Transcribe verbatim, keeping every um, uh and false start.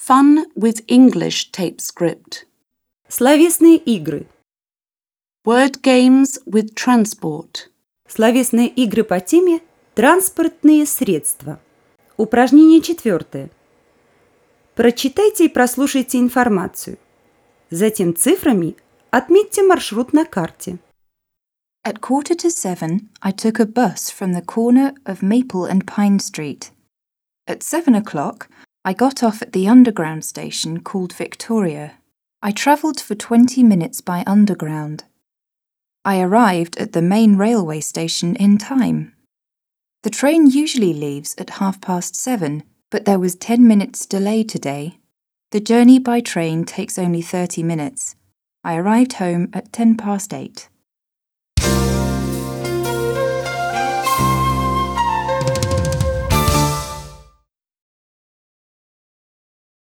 Fun with English tape script. Словесные игры. Word games with transport. Словесные игры по теме «Транспортные средства». Упражнение четвертое. Прочитайте и прослушайте информацию. Затем цифрами отметьте маршрут на карте. At quarter to seven, I took a bus from the corner of Maple and Pine Street. At seven o'clock, I got off at the underground station called Victoria. I travelled for twenty minutes by underground. I arrived at the main railway station in time. The train usually leaves at half past seven, but there was ten minutes delay today. The journey by train takes only thirty minutes. I arrived home at ten past eight.